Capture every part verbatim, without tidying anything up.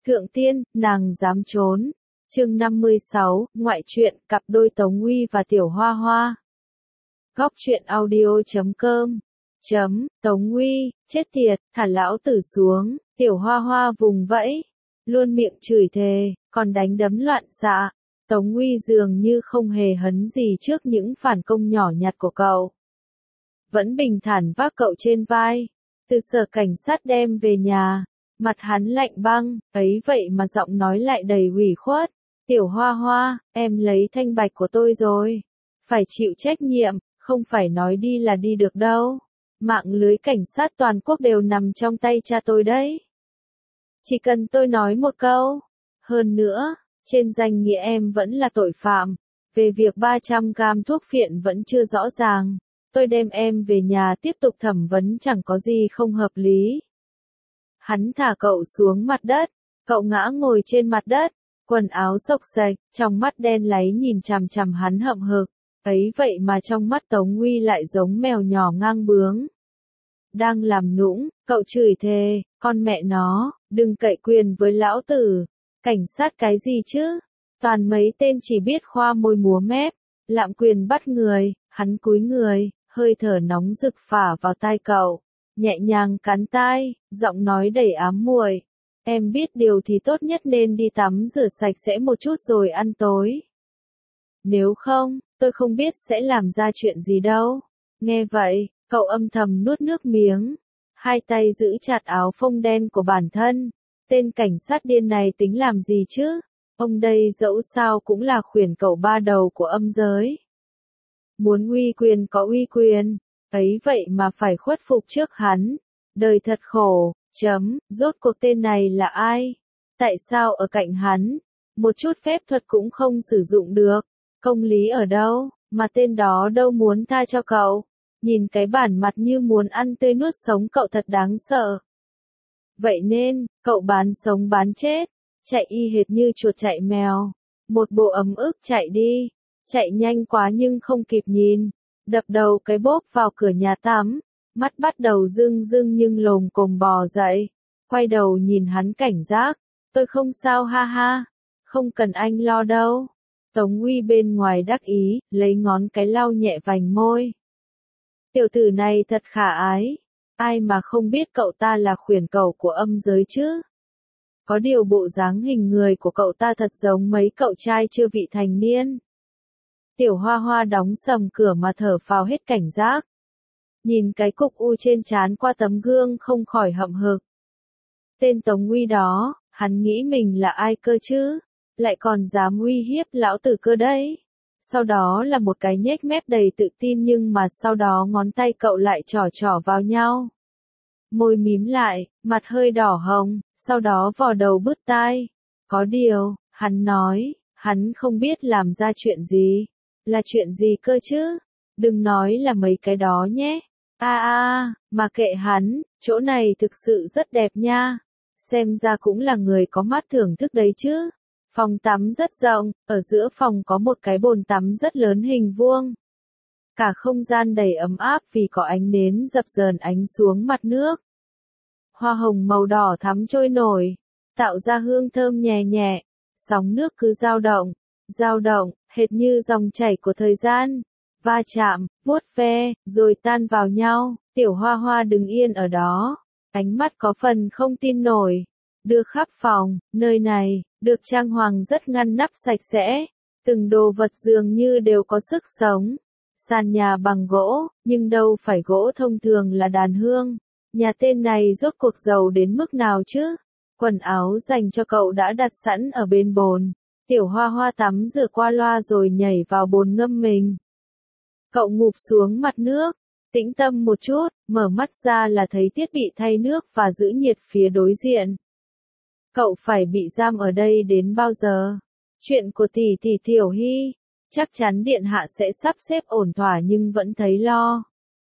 Thượng tiên, nàng dám trốn. Chương năm mươi sáu, ngoại truyện, cặp đôi Tống Uy và Tiểu Hoa Hoa. Góc truyện audio chấm com. Chấm, Tống Uy, chết tiệt, thả lão tử xuống. Tiểu Hoa Hoa vùng vẫy, luôn miệng chửi thề, còn đánh đấm loạn xạ. Tống Uy dường như không hề hấn gì trước những phản công nhỏ nhặt của cậu. Vẫn bình thản vác cậu trên vai, từ sở cảnh sát đem về nhà. Mặt hắn lạnh băng, ấy vậy mà giọng nói lại đầy ủy khuất. Tiểu Hoa Hoa, em lấy thanh bạch của tôi rồi. Phải chịu trách nhiệm, không phải nói đi là đi được đâu. Mạng lưới cảnh sát toàn quốc đều nằm trong tay cha tôi đấy. Chỉ cần tôi nói một câu. Hơn nữa, trên danh nghĩa em vẫn là tội phạm. Về việc ba trăm gam thuốc phiện vẫn chưa rõ ràng. Tôi đem em về nhà tiếp tục thẩm vấn chẳng có gì không hợp lý. Hắn thả cậu xuống mặt đất, cậu ngã ngồi trên mặt đất, quần áo xộc xệch, trong mắt đen láy nhìn chằm chằm hắn hậm hực, ấy vậy mà trong mắt Tống Uy lại giống mèo nhỏ ngang bướng. Đang làm nũng, cậu chửi thề, con mẹ nó, đừng cậy quyền với lão tử, cảnh sát cái gì chứ, toàn mấy tên chỉ biết khoa môi múa mép, lạm quyền bắt người, hắn cúi người, hơi thở nóng rực phả vào tai cậu. Nhẹ nhàng cắn tai, giọng nói đầy ám muội. Em biết điều thì tốt nhất nên đi tắm rửa sạch sẽ một chút rồi ăn tối. Nếu không, tôi không biết sẽ làm ra chuyện gì đâu. Nghe vậy, cậu âm thầm nuốt nước miếng. Hai tay giữ chặt áo phông đen của bản thân. Tên cảnh sát điên này tính làm gì chứ? Ông đây dẫu sao cũng là khuyển cậu ba đầu của âm giới. Muốn uy quyền có uy quyền. Ấy vậy mà phải khuất phục trước hắn. Đời thật khổ, chấm, rốt cuộc tên này là ai? Tại sao ở cạnh hắn? Một chút phép thuật cũng không sử dụng được. Công lý ở đâu, mà tên đó đâu muốn tha cho cậu. Nhìn cái bản mặt như muốn ăn tươi nuốt sống cậu thật đáng sợ. Vậy nên, cậu bán sống bán chết, chạy y hệt như chuột chạy mèo. Một bộ ấm ức chạy đi, chạy nhanh quá nhưng không kịp nhìn. Đập đầu cái bốp vào cửa nhà tắm, mắt bắt đầu rưng rưng nhưng lồm cồm bò dậy, quay đầu nhìn hắn cảnh giác, tôi không sao ha ha, không cần anh lo đâu. Tống Uy bên ngoài đắc ý, lấy ngón cái lau nhẹ vành môi. Tiểu tử này thật khả ái, ai mà không biết cậu ta là khuyển cẩu của âm giới chứ. Có điều bộ dáng hình người của cậu ta thật giống mấy cậu trai chưa vị thành niên. Tiểu Hoa Hoa đóng sầm cửa mà thở phào hết cảnh giác. Nhìn cái cục u trên trán qua tấm gương không khỏi hậm hực. Tên Tống Uy đó, hắn nghĩ mình là ai cơ chứ? Lại còn dám uy hiếp lão tử cơ đấy. Sau đó là một cái nhếch mép đầy tự tin nhưng mà sau đó ngón tay cậu lại trỏ trỏ vào nhau. Môi mím lại, mặt hơi đỏ hồng, sau đó vò đầu bứt tai. Có điều, hắn nói, hắn không biết làm ra chuyện gì. Là chuyện gì cơ chứ? Đừng nói là mấy cái đó nhé. A a, mà kệ hắn, chỗ này thực sự rất đẹp nha. Xem ra cũng là người có mắt thưởng thức đấy chứ. Phòng tắm rất rộng, ở giữa phòng có một cái bồn tắm rất lớn hình vuông. Cả không gian đầy ấm áp vì có ánh nến dập dờn ánh xuống mặt nước. Hoa hồng màu đỏ thắm trôi nổi, tạo ra hương thơm nhẹ nhẹ. Sóng nước cứ dao động, dao động, hệt như dòng chảy của thời gian, va chạm, vuốt ve, rồi tan vào nhau. Tiểu Hoa Hoa đứng yên ở đó, ánh mắt có phần không tin nổi, đưa khắp phòng. Nơi này, được trang hoàng rất ngăn nắp sạch sẽ, từng đồ vật dường như đều có sức sống. Sàn nhà bằng gỗ, nhưng đâu phải gỗ thông thường là đàn hương. Nhà tên này rốt cuộc giàu đến mức nào chứ? Quần áo dành cho cậu đã đặt sẵn ở bên bồn. Tiểu Hoa Hoa tắm rửa qua loa rồi nhảy vào bồn ngâm mình. Cậu ngụp xuống mặt nước, tĩnh tâm một chút, mở mắt ra là thấy thiết bị thay nước và giữ nhiệt phía đối diện. Cậu phải bị giam ở đây đến bao giờ? Chuyện của tỷ tỷ Tiểu Hy, chắc chắn điện hạ sẽ sắp xếp ổn thỏa nhưng vẫn thấy lo.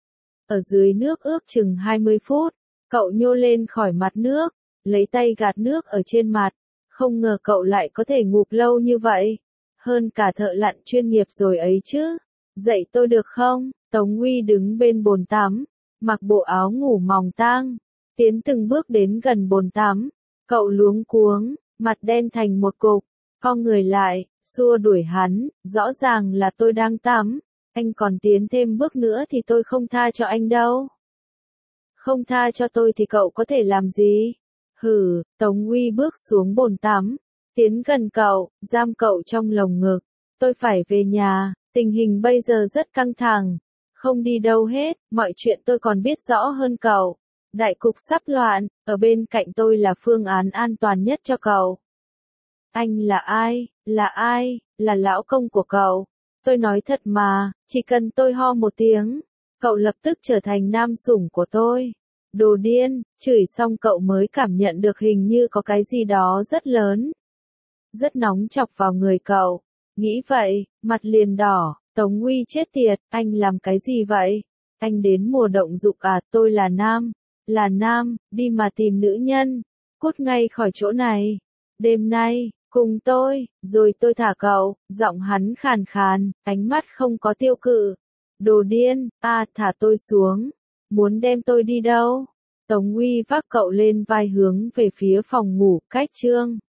Ở dưới nước ước chừng hai mươi phút, cậu nhô lên khỏi mặt nước, lấy tay gạt nước ở trên mặt. Không ngờ cậu lại có thể ngụp lâu như vậy. Hơn cả thợ lặn chuyên nghiệp rồi ấy chứ. Dậy tôi được không? Tống Uy đứng bên bồn tắm, mặc bộ áo ngủ mỏng tang, tiến từng bước đến gần bồn tắm. Cậu luống cuống, mặt đen thành một cục, co người lại, xua đuổi hắn, rõ ràng là tôi đang tắm, anh còn tiến thêm bước nữa thì tôi không tha cho anh đâu. Không tha cho tôi thì cậu có thể làm gì? Hừ, Tống Uy bước xuống bồn tắm, tiến gần cậu, giam cậu trong lồng ngực. Tôi phải về nhà, tình hình bây giờ rất căng thẳng, không đi đâu hết, mọi chuyện tôi còn biết rõ hơn cậu. Đại cục sắp loạn, ở bên cạnh tôi là phương án an toàn nhất cho cậu. Anh là ai? Là ai? Là lão công của cậu. Tôi nói thật mà, chỉ cần tôi ho một tiếng, cậu lập tức trở thành nam sủng của tôi. Đồ điên, chửi xong cậu mới cảm nhận được hình như có cái gì đó rất lớn, rất nóng chọc vào người cậu. Nghĩ vậy, mặt liền đỏ, Tống Uy chết tiệt, anh làm cái gì vậy? Anh đến mùa động dục à, tôi là nam, là nam, đi mà tìm nữ nhân, cút ngay khỏi chỗ này. Đêm nay, cùng tôi, rồi tôi thả cậu, giọng hắn khàn khàn, ánh mắt không có tiêu cự. Đồ điên, à, thả tôi xuống, muốn đem tôi đi đâu? Tống Uy vác cậu lên vai hướng về phía phòng ngủ, cách Trương